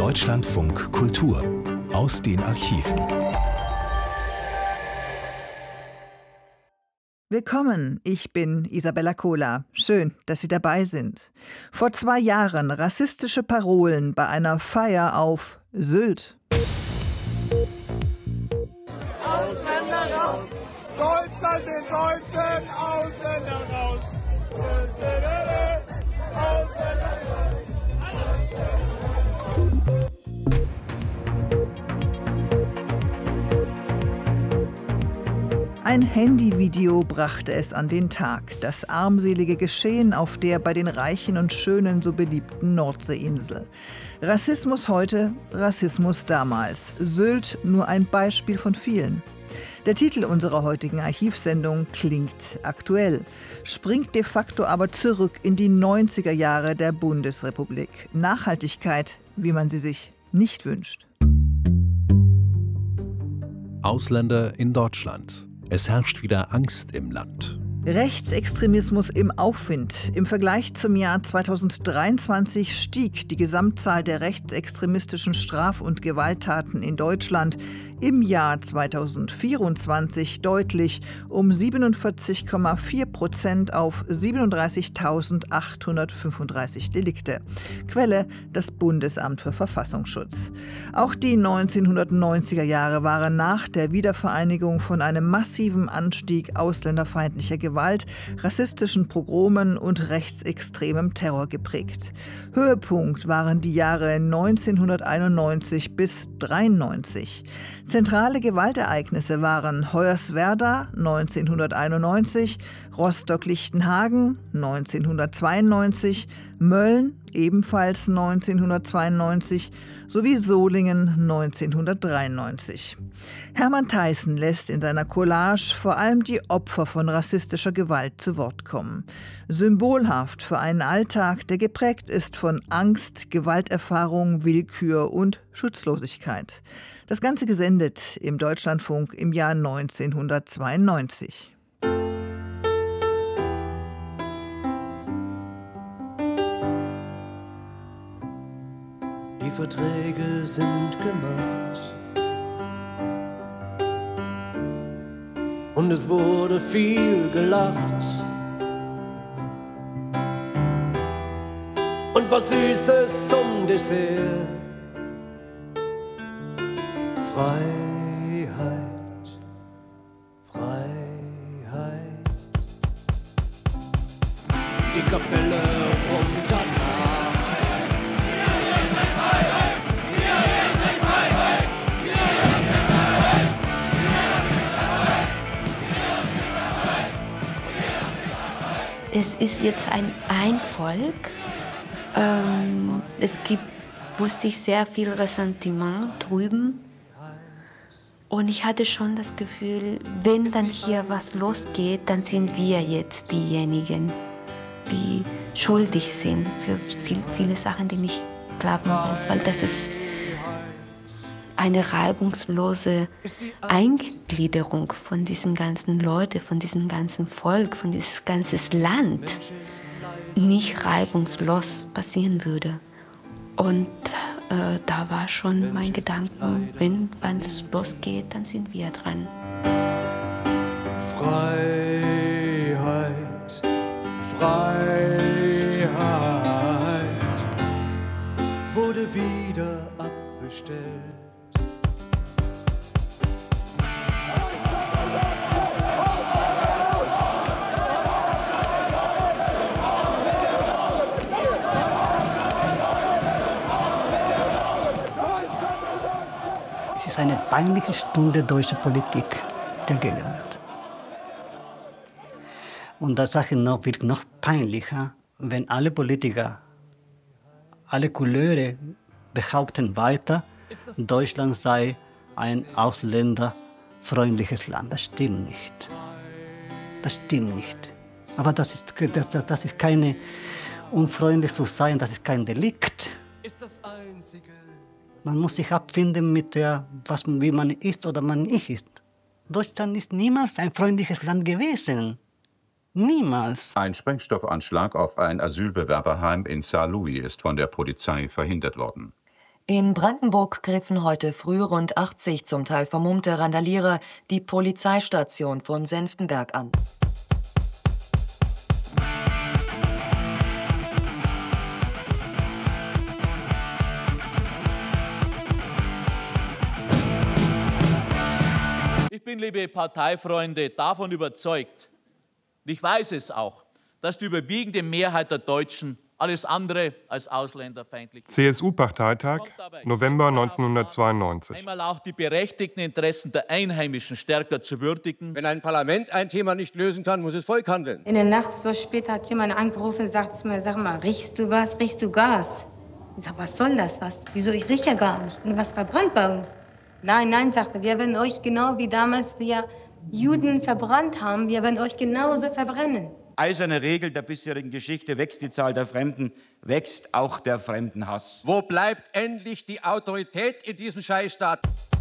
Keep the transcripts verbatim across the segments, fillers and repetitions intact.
Deutschlandfunk Kultur aus den Archiven. Willkommen, ich bin Isabella Kohler. Schön, dass Sie dabei sind. Vor zwei Jahren rassistische Parolen bei einer Feier auf Sylt. Ausländer raus! Deutschland den Deutschen! Ausländer raus! Ausländer raus! Ein Handyvideo brachte es an den Tag. Das armselige Geschehen auf der bei den Reichen und Schönen so beliebten Nordseeinsel. Rassismus heute, Rassismus damals. Sylt nur ein Beispiel von vielen. Der Titel unserer heutigen Archivsendung klingt aktuell, springt de facto aber zurück in die neunziger Jahre der Bundesrepublik. Nachhaltigkeit, wie man sie sich nicht wünscht. Ausländer in Deutschland. Es herrscht wieder Angst im Land. Rechtsextremismus im Aufwind. Im Vergleich zum Jahr zweitausenddreiundzwanzig stieg die Gesamtzahl der rechtsextremistischen Straf- und Gewalttaten in Deutschland im Jahr zweitausendvierundzwanzig deutlich um siebenundvierzig Komma vier Prozent auf siebenunddreißigtausendachthundertfünfunddreißig Delikte. Quelle: das Bundesamt für Verfassungsschutz. Auch die neunzehnhundertneunziger Jahre waren nach der Wiedervereinigung von einem massiven Anstieg ausländerfeindlicher Gewalt, Gewalt, rassistischen Pogromen und rechtsextremem Terror geprägt. Höhepunkt waren die Jahre neunzehnhunderteinundneunzig bis dreiundneunzig. Zentrale Gewaltereignisse waren Hoyerswerda neunzehnhunderteinundneunzig, Rostock-Lichtenhagen neunzehnhundertzweiundneunzig, Mölln ebenfalls neunzehnhundertzweiundneunzig sowie Solingen neunzehnhundertdreiundneunzig. Hermann Theissen lässt in seiner Collage vor allem die Opfer von rassistischer Gewalt zu Wort kommen. Symbolhaft für einen Alltag, der geprägt ist von Angst, Gewalterfahrung, Willkür und Schutzlosigkeit. Das Ganze gesendet im Deutschlandfunk im Jahr neunzehnhundertzweiundneunzig. Die Verträge sind gemacht und es wurde viel gelacht und was Süßes zum Dessert. Freiheit, Freiheit, die Kapelle runter. Es ist jetzt ein, ein Volk. Ähm, es gibt, wusste ich, sehr viel Ressentiment drüben. Und ich hatte schon das Gefühl, wenn dann hier was losgeht, dann sind wir jetzt diejenigen, die schuldig sind für viele Sachen, die nicht klappen. Weil das ist eine reibungslose Eingliederung von diesen ganzen Leuten, von diesem ganzen Volk, von diesem ganzen Land nicht reibungslos passieren würde. Und äh, da war schon mein Gedanke, wenn wann es losgeht, dann sind wir dran. Freiheit, Freiheit wurde wieder abbestellt. Es ist eine peinliche Stunde deutscher Politik der Gegenwart. Und das Sache noch, wird noch peinlicher, wenn alle Politiker, alle Couleure behaupten weiter, Deutschland sei ein ausländerfreundliches Land. Das stimmt nicht. Das stimmt nicht. Aber das ist, das, das ist keine unfreundlich zu sein, das ist kein Delikt. Man muss sich abfinden mit der, was, wie man ist oder man nicht ist. Deutschland ist niemals ein freundliches Land gewesen. Niemals. Ein Sprengstoffanschlag auf ein Asylbewerberheim in Saarlouis ist von der Polizei verhindert worden. In Brandenburg griffen heute früh rund achtzig zum Teil vermummte Randalierer die Polizeistation von Senftenberg an. Ich bin, liebe Parteifreunde, davon überzeugt, und ich weiß es auch, dass die überwiegende Mehrheit der Deutschen alles andere als ausländerfeindlich ist. C S U-Parteitag, November neunzehnhundertzweiundneunzig. Einmal auch die berechtigten Interessen der Einheimischen stärker zu würdigen. Wenn ein Parlament ein Thema nicht lösen kann, muss es Volk handeln. In der Nacht so spät hat jemand angerufen und sagt zu mir, sag mal, riechst du was? Riechst du Gas? Ich sag, was soll das? Was? Wieso? Ich rieche ja gar nicht. Und was verbrannt bei uns? Nein, nein, sagte er, wir werden euch genau wie damals wir Juden verbrannt haben, wir werden euch genauso verbrennen. Eiserne Regel der bisherigen Geschichte: wächst die Zahl der Fremden, wächst auch der Fremdenhass. Wo bleibt endlich die Autorität in diesem Scheißstaat?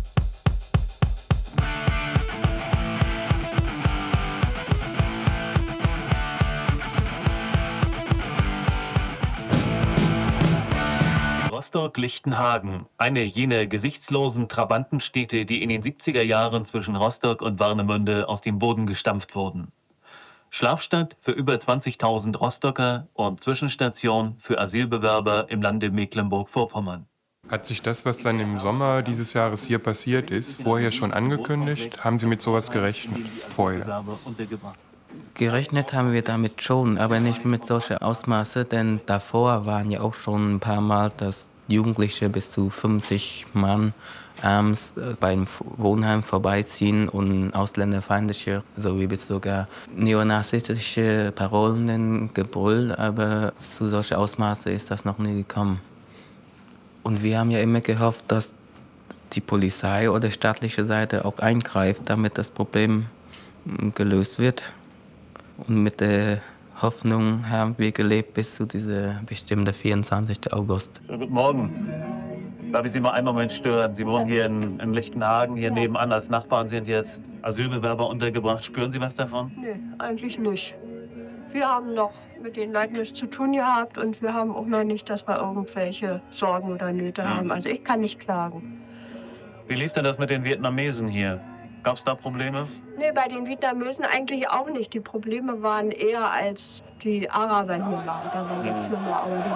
Rostock-Lichtenhagen, eine jener gesichtslosen Trabantenstädte, die in den siebziger Jahren zwischen Rostock und Warnemünde aus dem Boden gestampft wurden. Schlafstadt für über zwanzigtausend Rostocker und Zwischenstation für Asylbewerber im Lande Mecklenburg-Vorpommern. Hat sich das, was dann im Sommer dieses Jahres hier passiert ist, vorher schon angekündigt? Haben Sie mit sowas gerechnet vorher? Gerechnet haben wir damit schon, aber nicht mit solchen Ausmaße, denn davor waren ja auch schon ein paar Mal, dass Jugendliche bis zu fünfzig Mann abends beim Wohnheim vorbeiziehen und ausländerfeindliche, sowie bis sogar neonazistische Parolen gebrüllt, aber zu solchen Ausmaße ist das noch nie gekommen. Und wir haben ja immer gehofft, dass die Polizei oder staatliche Seite auch eingreift, damit das Problem gelöst wird. Und mit der Hoffnung haben wir gelebt bis zu diesem bestimmten vierundzwanzigsten August. Guten Morgen. Darf ich Sie mal einen Moment stören? Sie wohnen hier in, in Lichtenhagen, hier nebenan als Nachbarn sind jetzt Asylbewerber untergebracht. Spüren Sie was davon? Nee, eigentlich nicht. Wir haben noch mit den Leuten nichts zu tun gehabt und wir haben auch noch nicht, dass wir irgendwelche Sorgen oder Nöte haben. Also ich kann nicht klagen. Wie lief denn das mit den Vietnamesen hier? Gab es da Probleme? Nee, bei den Vietnamesen eigentlich auch nicht. Die Probleme waren eher, als die Araber hier waren. Da war nichts mehr.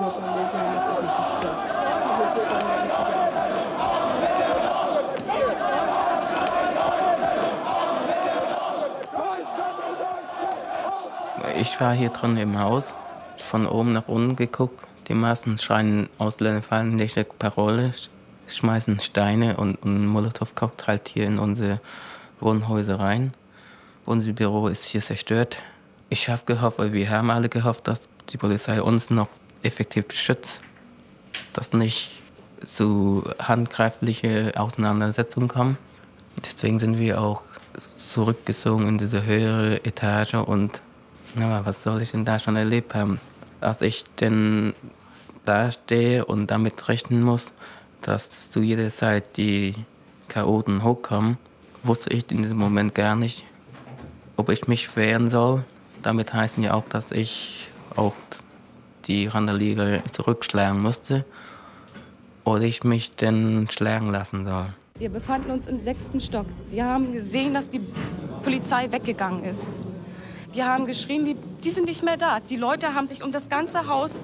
Ich war hier drin im Haus, von oben nach unten geguckt. Die meisten schreien ausländerfeindliche Parole, schmeißen Steine und, und Molotow-Cocktail hier in unsere Wohnhäuser rein. Unser Büro ist hier zerstört. Ich habe gehofft, wir haben alle gehofft, dass die Polizei uns noch effektiv schützt, dass nicht zu handgreiflichen Auseinandersetzungen kommen. Deswegen sind wir auch zurückgezogen in diese höhere Etage und ja, was soll ich denn da schon erlebt haben? Als ich denn da stehe und damit rechnen muss, dass zu jeder Zeit die Chaoten hochkommen, wusste ich in diesem Moment gar nicht, ob ich mich wehren soll. Damit heißt ja auch, dass ich auch die Randalierer zurückschlagen musste oder ich mich denn schlagen lassen soll. Wir befanden uns im sechsten Stock. Wir haben gesehen, dass die Polizei weggegangen ist. Wir haben geschrien, die, die sind nicht mehr da. Die Leute haben sich um das ganze Haus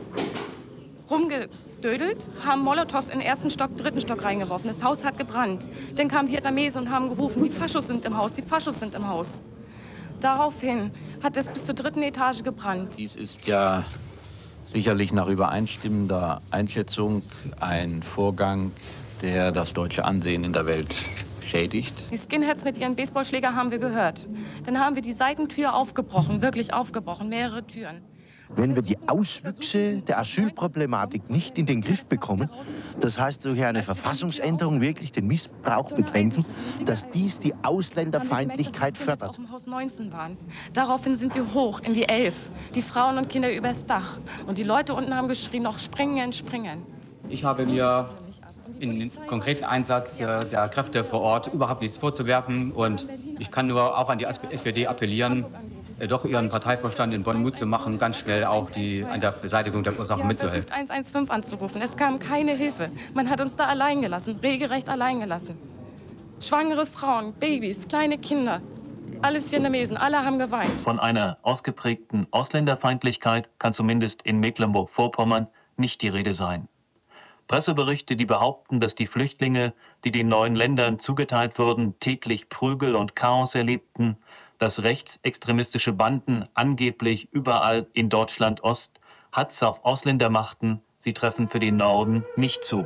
rumgedödelt, haben Molotows in den ersten Stock, dritten Stock reingeworfen. Das Haus hat gebrannt. Dann kamen Vietnamesen und haben gerufen, die Faschos sind im Haus, die Faschos sind im Haus. Daraufhin hat es bis zur dritten Etage gebrannt. Dies ist ja sicherlich nach übereinstimmender Einschätzung ein Vorgang, der das deutsche Ansehen in der Welt schädigt. Die Skinheads mit ihren Baseballschlägern haben wir gehört. Dann haben wir die Seitentür aufgebrochen, wirklich aufgebrochen, mehrere Türen. Wenn wir die Auswüchse der Asylproblematik nicht in den Griff bekommen, das heißt durch eine Verfassungsänderung wirklich den Missbrauch bekämpfen, dass dies die Ausländerfeindlichkeit fördert. Daraufhin sind wir hoch in die Elf, die Frauen und Kinder übers Dach. Und die Leute unten haben geschrien, noch springen, springen. Ich habe mir in konkreten Einsatz äh, der Kräfte vor Ort überhaupt nichts vorzuwerfen. Und ich kann nur auch an die S P D appellieren, äh, doch ihren Parteivorstand in Bonn Mut zu machen, ganz schnell auch die, an der Beseitigung der Ursachen Wir haben mitzuhelfen. versucht, eins eins fünf anzurufen. Es kam keine Hilfe. Man hat uns da allein gelassen, regelrecht allein gelassen. Schwangere Frauen, Babys, kleine Kinder, alles Vietnamesen, alle haben geweint. Von einer ausgeprägten Ausländerfeindlichkeit kann zumindest in Mecklenburg-Vorpommern nicht die Rede sein. Presseberichte, die behaupten, dass die Flüchtlinge, die den neuen Ländern zugeteilt wurden, täglich Prügel und Chaos erlebten, dass rechtsextremistische Banden angeblich überall in Deutschland Ost Hatz auf Ausländer machten, sie treffen für den Norden nicht zu.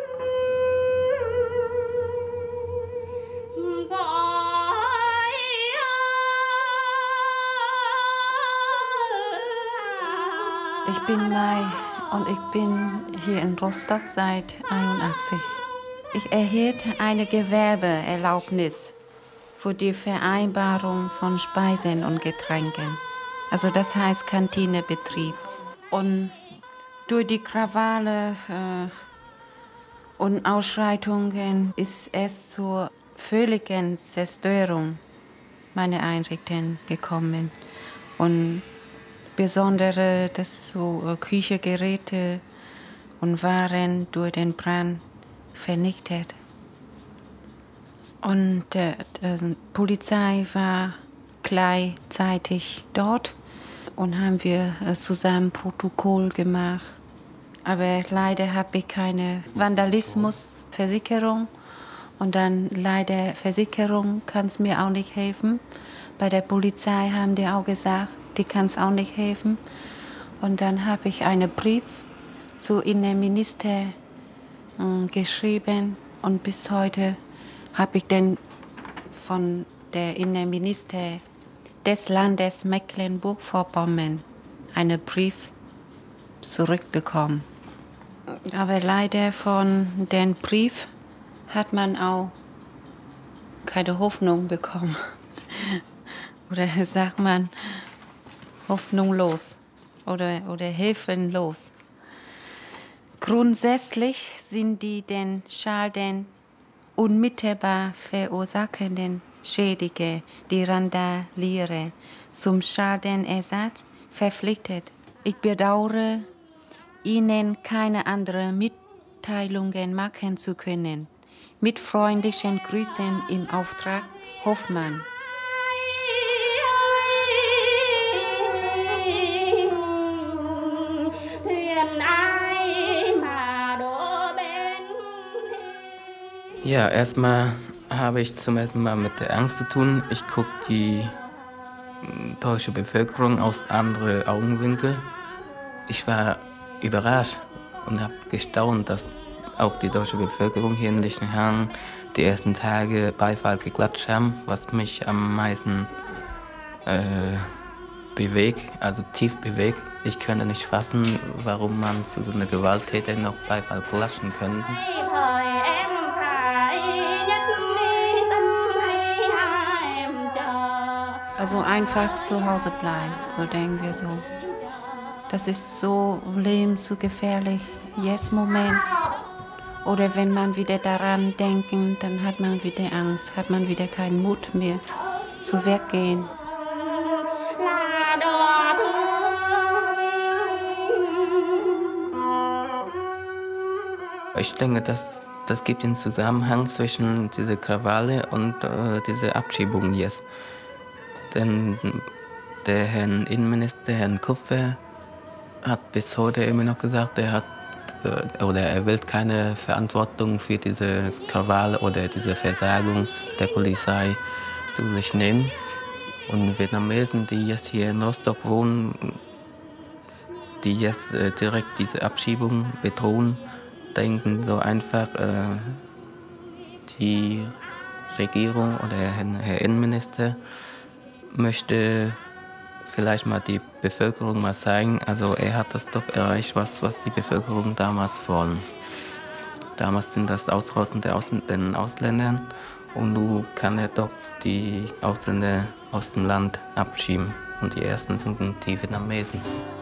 Ich bin Mai und ich bin hier in Rostock seit einundachtzig. Ich erhielt eine Gewerbeerlaubnis für die Vereinbarung von Speisen und Getränken. Also das heißt Kantinebetrieb. Und durch die Krawalle äh, und Ausschreitungen ist es zur völligen Zerstörung meiner Einrichtungen gekommen. Und besondere dass so äh, Küchengeräte und Waren durch den Brand vernichtet. Und äh, die Polizei war gleichzeitig dort und haben wir äh, zusammen Protokoll gemacht. Aber leider habe ich keine Vandalismusversicherung und dann leider Versicherung kann es mir auch nicht helfen. Bei der Polizei haben die auch gesagt, die kann es auch nicht helfen. Und dann habe ich einen Brief zu Innenminister äh, geschrieben und bis heute habe ich dann von der Innenminister des Landes Mecklenburg-Vorpommern einen Brief zurückbekommen. Aber leider von dem Brief hat man auch keine Hoffnung bekommen. Oder sagt man hoffnungslos oder, oder hilfenlos. Grundsätzlich sind die den Schaden unmittelbar verursachenden Schädige, die Randalierer, zum Schadenersatz verpflichtet. Ich bedauere, Ihnen keine anderen Mitteilungen machen zu können. Mit freundlichen Grüßen im Auftrag Hoffmann. Ja, erstmal habe ich zum ersten Mal mit der Angst zu tun. Ich gucke die deutsche Bevölkerung aus anderen Augenwinkeln. Ich war überrascht und habe gestaunt, dass auch die deutsche Bevölkerung hier in Lichtenhagen die ersten Tage Beifall geklatscht haben, was mich am meisten äh, bewegt, also tief bewegt. Ich könnte nicht fassen, warum man zu so einer Gewalttäter noch Beifall klatschen könnte. Also einfach zu Hause bleiben, so denken wir so. Das ist so lebensgefährlich, jetzt Moment. Oder wenn man wieder daran denkt, dann hat man wieder Angst, hat man wieder keinen Mut mehr zu weggehen. Ich denke, das, das gibt einen Zusammenhang zwischen dieser Krawalle und äh, dieser Abschiebung jetzt. Denn der Herr Innenminister, Herrn Kupfer, hat bis heute immer noch gesagt, er hat äh, oder er will keine Verantwortung für diese Krawalle oder diese Versagung der Polizei zu sich nehmen. Und Vietnamesen, die jetzt hier in Rostock wohnen, die jetzt äh, direkt diese Abschiebung bedrohen, denken so einfach, äh, die Regierung oder Herr, Herr Innenminister möchte vielleicht mal die Bevölkerung mal zeigen, also er hat das doch erreicht, was, was die Bevölkerung damals wollen. Damals sind das Ausrotten der Ausl- den Ausländern und nun kann er doch die Ausländer aus dem Land abschieben. Und die ersten sind die Vietnamesen.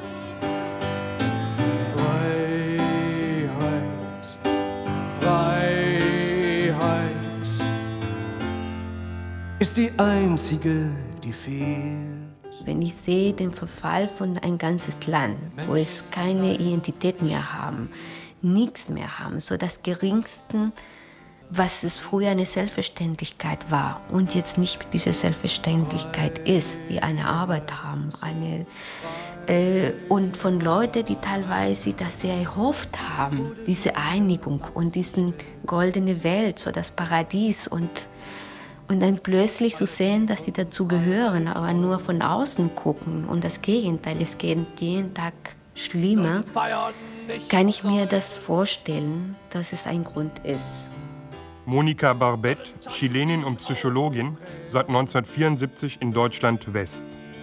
Freiheit ist die einzige, die fehlt. Wenn ich sehe den Verfall von ein ganzes Land, wo es keine Identität mehr haben, nichts mehr haben, so das Geringste, was es früher eine Selbstverständlichkeit war und jetzt nicht diese Selbstverständlichkeit ist, wie eine Arbeit haben, eine äh, und von Leuten, die teilweise das sehr erhofft haben, diese Einigung und diese goldene Welt, so das Paradies und Und dann plötzlich zu sehen, dass sie dazu gehören, aber nur von außen gucken und das Gegenteil, es geht jeden Tag schlimmer, kann ich mir das vorstellen, dass es ein Grund ist. Monika Barbet, Chilenin und Psychologin, seit neunzehnhundertvierundsiebzig in Deutschland West.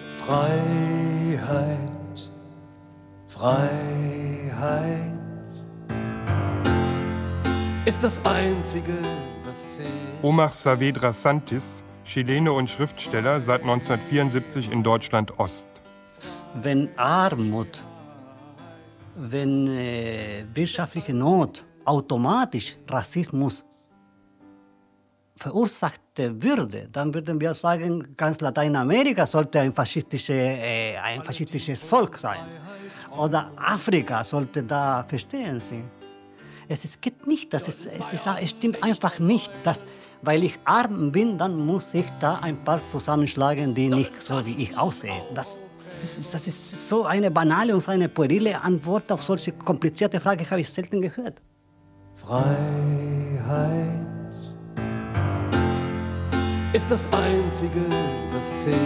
Freiheit, Freiheit ist das Einzige, was zählt. Omar Saavedra Santis, Chilene und Schriftsteller, seit neunzehnhundertvierundsiebzig in Deutschland Ost. Wenn Armut, wenn äh, wirtschaftliche Not automatisch Rassismus verursachte würde, dann würden wir sagen, ganz Lateinamerika sollte ein, faschistische, äh, ein faschistisches Volk sein. Oder Afrika sollte da verstehen Sie. Es ist, geht nicht, das ist, es, ist, es stimmt einfach nicht, dass, weil ich arm bin, dann muss ich da ein paar zusammenschlagen, die nicht so wie ich aussehe. Das, das, ist, das ist so eine banale und so eine puerile Antwort auf solche komplizierte Frage, habe ich selten gehört. Freiheit ist das Einzige, was zählt.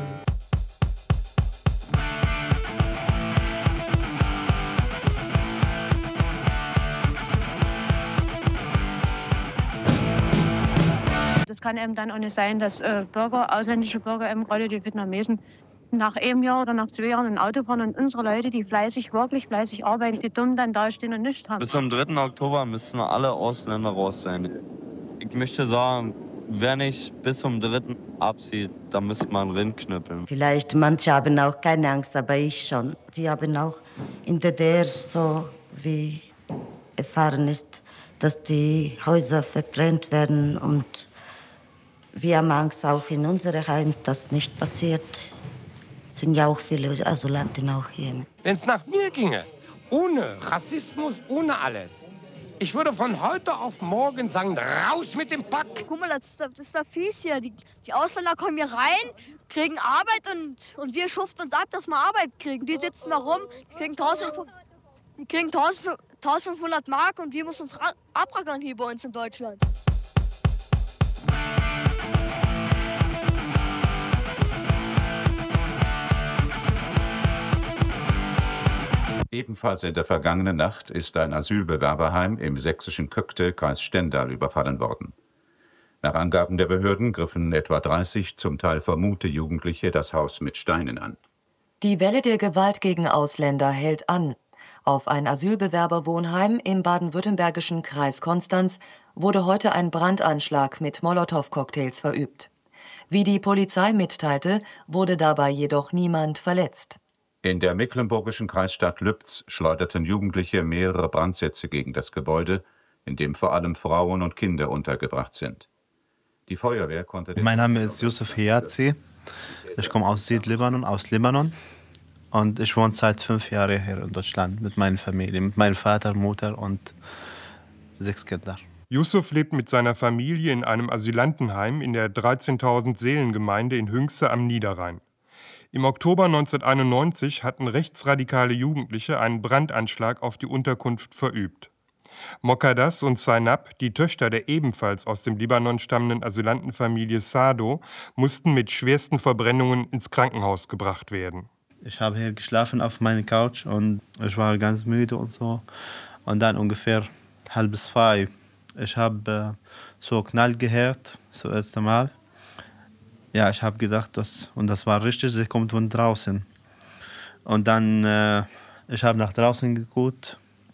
Es kann eben dann auch nicht sein, dass äh, Bürger, ausländische Bürger, eben gerade die Vietnamesen, nach einem Jahr oder nach zwei Jahren ein Auto fahren und unsere Leute, die fleißig, wirklich fleißig arbeiten, die dumm dann dastehen und nichts haben. Bis zum dritten Oktober müssen alle Ausländer raus sein. Ich möchte sagen, wer nicht bis zum dritten abzieht, dann müsste man Rind knüppeln. Vielleicht manche haben auch keine Angst, aber ich schon. Die haben auch in der D D R so wie erfahren ist, dass die Häuser verbrannt werden und wir haben Angst auch in unserem Heim, dass nicht passiert. Es sind ja auch viele Asylanten auch hier. Wenn es nach mir ginge, ohne Rassismus, ohne alles, ich würde von heute auf morgen sagen, raus mit dem Pack. Guck mal, das ist, das ist da fies hier. Die, die Ausländer kommen hier rein, kriegen Arbeit und, und wir schuften uns ab, dass wir Arbeit kriegen. Die sitzen da rum, die kriegen eintausendfünfhundert Mark und wir müssen uns abrackern hier bei uns in Deutschland. Ebenfalls in der vergangenen Nacht ist ein Asylbewerberheim im sächsischen Köckte, Kreis Stendal, überfallen worden. Nach Angaben der Behörden griffen etwa dreißig, zum Teil vermummte Jugendliche das Haus mit Steinen an. Die Welle der Gewalt gegen Ausländer hält an. Auf ein Asylbewerberwohnheim im baden-württembergischen Kreis Konstanz wurde heute ein Brandanschlag mit Molotow-Cocktails verübt. Wie die Polizei mitteilte, wurde dabei jedoch niemand verletzt. In der mecklenburgischen Kreisstadt Lübz schleuderten Jugendliche mehrere Brandsätze gegen das Gebäude, in dem vor allem Frauen und Kinder untergebracht sind. Die Feuerwehr konnte... Mein Name ist Yusuf Hiyazi. Ich komme aus Südlibanon, aus Libanon. Und ich wohne seit fünf Jahren hier in Deutschland mit meiner Familie, mit meinem Vater, Mutter und sechs Kindern. Yusuf lebt mit seiner Familie in einem Asylantenheim in der dreizehntausend Seelengemeinde in Hünxe am Niederrhein. Im Oktober neunzehnhunderteinundneunzig hatten rechtsradikale Jugendliche einen Brandanschlag auf die Unterkunft verübt. Mokadas und Zainab, die Töchter der ebenfalls aus dem Libanon stammenden Asylantenfamilie Sado, mussten mit schwersten Verbrennungen ins Krankenhaus gebracht werden. Ich habe hier geschlafen auf meiner Couch und ich war ganz müde und so. Und dann ungefähr halb zwei, ich habe äh, so Knall gehört, das erste Mal. Ja, ich habe gedacht, das, und das war richtig, sie kommt von draußen. Und dann, äh, ich habe nach draußen geguckt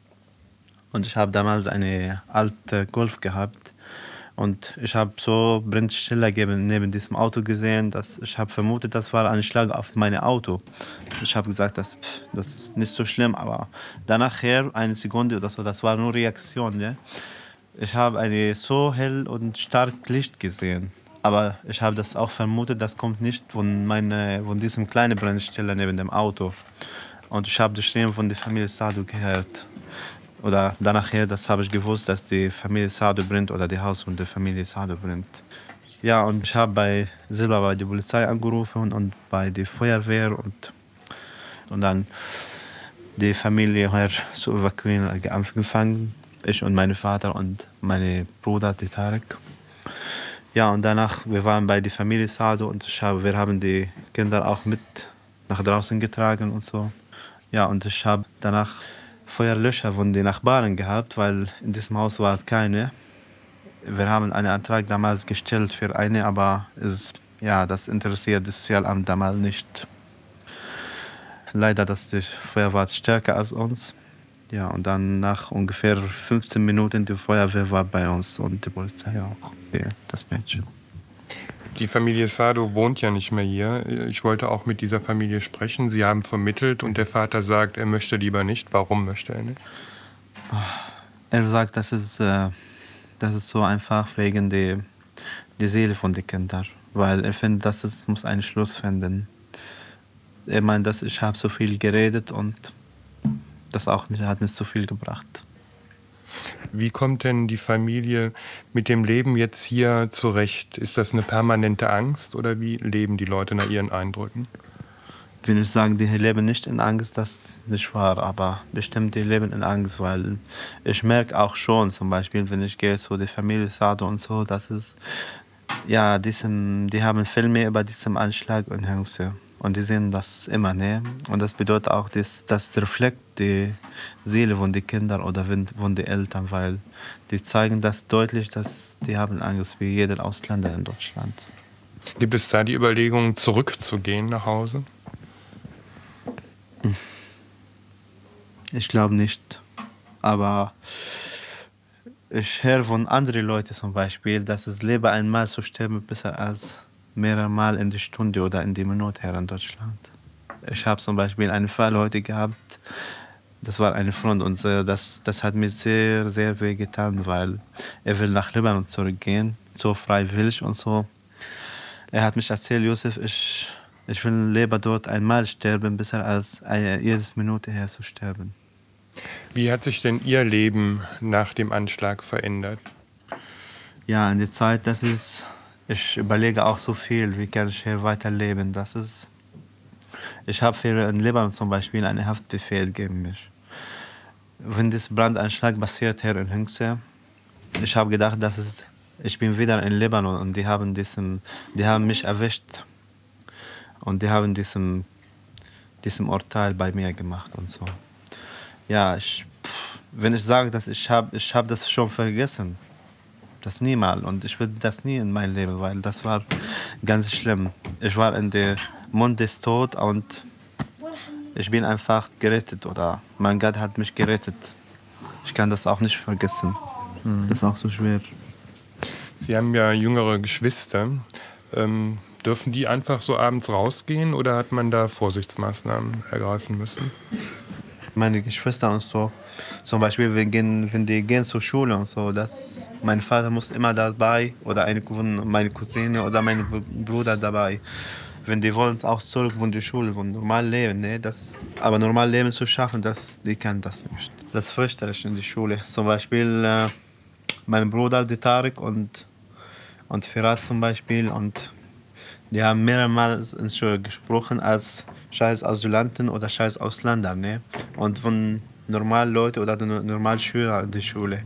und ich habe damals eine alte Golf gehabt. Und ich habe so Brandstelle neben diesem Auto gesehen, dass ich habe vermutet, das war ein Schlag auf mein Auto. Ich habe gesagt, das, pff, das ist nicht so schlimm, aber danach her, eine Sekunde oder so, das war nur Reaktion. Ja? Ich habe eine so hell und stark Licht gesehen. Aber ich habe das auch vermutet, das kommt nicht von, meine, von diesem kleinen Brennstelle neben dem Auto. Und ich habe die Stimmen von der Familie Sado gehört. Oder danach her, das habe ich gewusst, dass die Familie Sado brennt oder das Haus von der Familie Sado brennt. Ja, und ich habe bei selber bei der Polizei angerufen und, und bei der Feuerwehr und, und dann die Familie her zu evakuieren angefangen. Ich und mein Vater und mein Bruder, die Tarek. Ja, und danach, wir waren bei der Familie Sado und ich habe, wir haben die Kinder auch mit nach draußen getragen und so. Ja, und ich habe danach Feuerlöscher von den Nachbarn gehabt, weil in diesem Haus war keine. Wir haben einen Antrag damals gestellt für eine, aber es, ja, das interessiert das Sozialamt damals nicht. Leider, dass die Feuer war stärker als uns. Ja, und dann nach ungefähr fünfzehn Minuten die Feuerwehr war bei uns und die Polizei auch, das Mädchen. Die Familie Sado wohnt ja nicht mehr hier. Ich wollte auch mit dieser Familie sprechen. Sie haben vermittelt und der Vater sagt, er möchte lieber nicht. Warum möchte er nicht? Er sagt, das ist, äh, das ist so einfach wegen der die Seele von den Kindern. Weil er findet, dass es muss einen Schluss finden. Er meint, dass ich habe so viel geredet und das auch nicht, hat nicht so viel gebracht. Wie kommt denn die Familie mit dem Leben jetzt hier zurecht? Ist das eine permanente Angst oder wie leben die Leute nach ihren Eindrücken? Ich will nicht sagen, die leben nicht in Angst, das ist nicht wahr, aber bestimmt die leben in Angst, weil ich merke auch schon, zum Beispiel, wenn ich gehe zu der Familie Sado und so, dass es, ja, diesem, die haben Filme über diesen Anschlag in Hengste. Und die sehen das immer, ne? Und das bedeutet auch, dass das reflektiert die Seele von den Kindern oder von den Eltern, weil die zeigen das deutlich, dass die haben Angst wie jeder Ausländer in Deutschland. Gibt es da die Überlegung, zurückzugehen nach Hause? Ich glaube nicht. Aber ich höre von anderen Leuten zum Beispiel, dass es lieber einmal zu sterben besser als mehrere Mal in die Stunde oder in die Minute her in Deutschland. Ich habe zum Beispiel einen Fall heute gehabt, das war eine Freund und das, das hat mir sehr, sehr weh getan, weil er will nach Libanon zurückgehen, so freiwillig und so. Er hat mich erzählt, Josef, ich, ich will lieber dort einmal sterben, besser als eine, jede Minute her zu sterben. Wie hat sich denn Ihr Leben nach dem Anschlag verändert? Ja, in der Zeit, das ist, ich überlege auch so viel, wie kann ich hier weiterleben. Das ist, ich habe für in Libanon zum Beispiel einen Haftbefehl gegen mich. Wenn das Brandanschlag passiert hier in Hengste, ich habe gedacht, dass es, ich bin wieder in Libanon und die haben, diesen, die haben mich erwischt und die haben diesen, diesen Urteil bei mir gemacht und so. Ja, ich, wenn ich sage, dass ich habe ich hab das schon vergessen, das niemals und ich würde das nie in mein Leben, weil das war ganz schlimm. Ich war in der Mund des Todes und ich bin einfach gerettet oder mein Gott hat mich gerettet. Ich kann das auch nicht vergessen. Mhm. Das ist auch so schwer. Sie haben ja jüngere Geschwister. Ähm, dürfen die einfach so abends rausgehen oder hat man da Vorsichtsmaßnahmen ergreifen müssen? Meine Geschwister und so, zum Beispiel, wir gehen, wenn die gehen zur Schule und so, das, mein Vater muss immer dabei oder eine, meine Cousine oder mein Bruder dabei. Wenn die wollen auch zurück von der Schule, von normal leben, ne? Das, aber normal leben zu schaffen, das, die kann das nicht. Das fürchte ich in der Schule. Zum Beispiel äh, mein Bruder, die Tarek und, und Firas zum Beispiel. Und die haben mehrmals in der Schule gesprochen als scheiß Asylanten oder scheiß Ausländer. Ne? Und von normalen Leuten oder normalen Schülern in der Schule.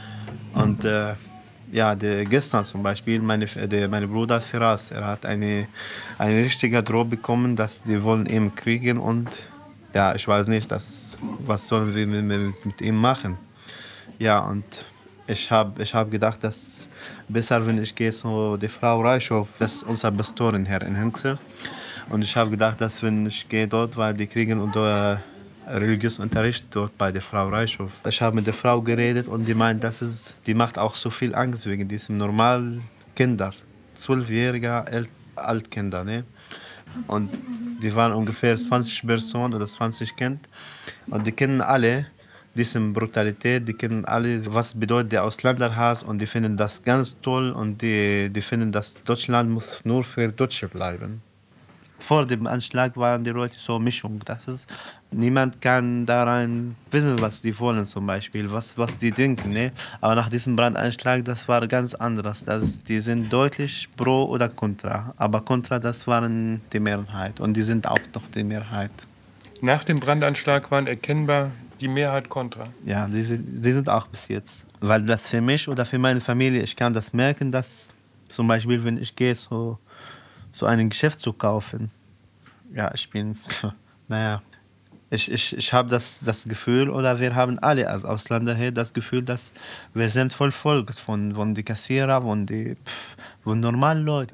Und äh, ja, der, gestern zum Beispiel, meine, der, mein Bruder Firas, er hat eine, eine richtige Drohung bekommen, dass die wollen ihn kriegen und ja, ich weiß nicht, dass, was sollen wir mit, mit ihm machen. Ja, und ich habe ich hab gedacht, dass besser, wenn ich gehe zu der Frau Reichow, das ist unsere Pastorin hier in Hengste. Und ich habe gedacht, dass wenn ich gehe dort, weil die kriegen unter religiösen Unterricht dort bei der Frau Reichow. Ich habe mit der Frau geredet und die meint, dass es, die macht auch so viel Angst wegen diesem normalen Kinder, zwölfjähriger Altkinder, ne? Und die waren ungefähr zwanzig Personen oder zwanzig Kinder und die kennen alle diese Brutalität, die kennen alle, was bedeutet der Ausländerhass und die finden das ganz toll und die, die finden, dass Deutschland muss nur für Deutsche bleiben. Vor dem Anschlag waren die Leute so Mischung. Das ist, niemand kann daran wissen, was die wollen zum Beispiel, was, was die denken. Ne? Aber nach diesem Brandanschlag, das war ganz anders. Das, die sind deutlich pro oder contra. Aber contra, das waren die Mehrheit und die sind auch noch die Mehrheit. Nach dem Brandanschlag waren erkennbar die Mehrheit kontra. Ja, die, die sind auch bis jetzt. Weil das für mich oder für meine Familie, ich kann das merken, dass zum Beispiel, wenn ich gehe, so, so ein Geschäft zu kaufen, ja, ich bin, naja, ich, ich, ich habe das, das Gefühl, oder wir haben alle als Ausländer hier das Gefühl, dass wir sind voll verfolgt von, von den Kassierern, von den von normalen Leuten.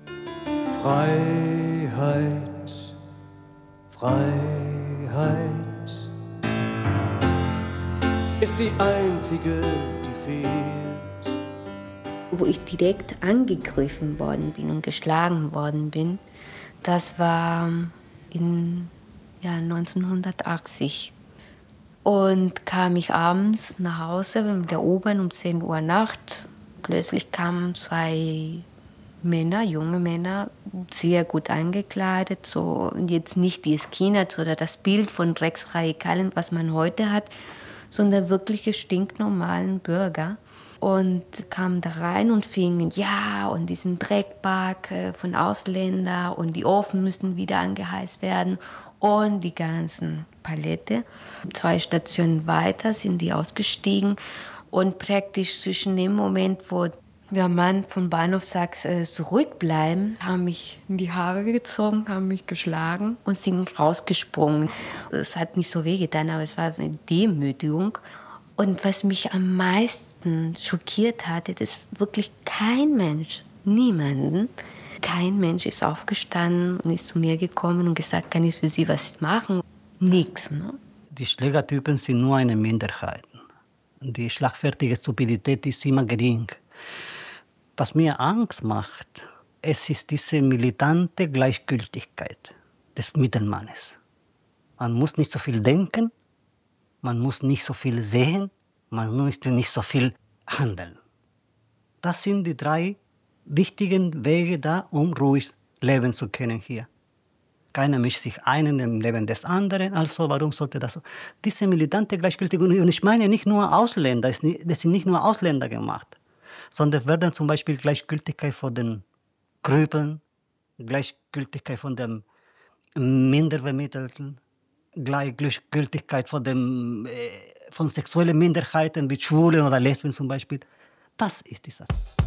Freiheit, Freiheit ist die einzige, die fehlt. Wo ich direkt angegriffen worden bin und geschlagen worden bin, das war in ja, neunzehnhundertachtzig. Und kam ich abends nach Hause mit der U-Bahn um zehn Uhr Nacht. Plötzlich kamen zwei Männer, junge Männer, sehr gut angekleidet, so jetzt nicht die Skinheads oder das Bild von Rechtsradikalen, was man heute hat, sondern wirkliche stinknormalen Bürger. Und kamen da rein und fingen, ja, und diesen Dreckbag von Ausländern und die Ofen müssen wieder angeheizt werden und die ganzen Palette. Zwei Stationen weiter sind die ausgestiegen und praktisch zwischen dem Moment, wo der Mann vom Bahnhof sagt, äh, zurückbleiben, haben mich in die Haare gezogen, haben mich geschlagen und sind rausgesprungen. Es hat nicht so wehgetan, aber es war eine Demütigung. Und was mich am meisten schockiert hatte, dass wirklich kein Mensch, niemanden, kein Mensch ist aufgestanden und ist zu mir gekommen und gesagt, kann ich für Sie was machen? Nix, ne? Die Schlägertypen sind nur eine Minderheit. Die schlagfertige Stupidität ist immer gering. Was mir Angst macht, es ist diese militante Gleichgültigkeit des Mittelmannes. Man muss nicht so viel denken, man muss nicht so viel sehen, man muss nicht so viel handeln. Das sind die drei wichtigen Wege da, um ruhig leben zu können hier. Keiner mischt sich ein in dem Leben des anderen, also warum sollte das so? Diese militante Gleichgültigkeit, und ich meine nicht nur Ausländer, das sind nicht nur Ausländer gemacht, sondern werden zum Beispiel Gleichgültigkeit vor den Krüppeln, Gleichgültigkeit von den Minderbemittelten, Gleichgültigkeit von, dem, äh, von sexuellen Minderheiten wie Schwule oder Lesben zum Beispiel. Das ist die Sache.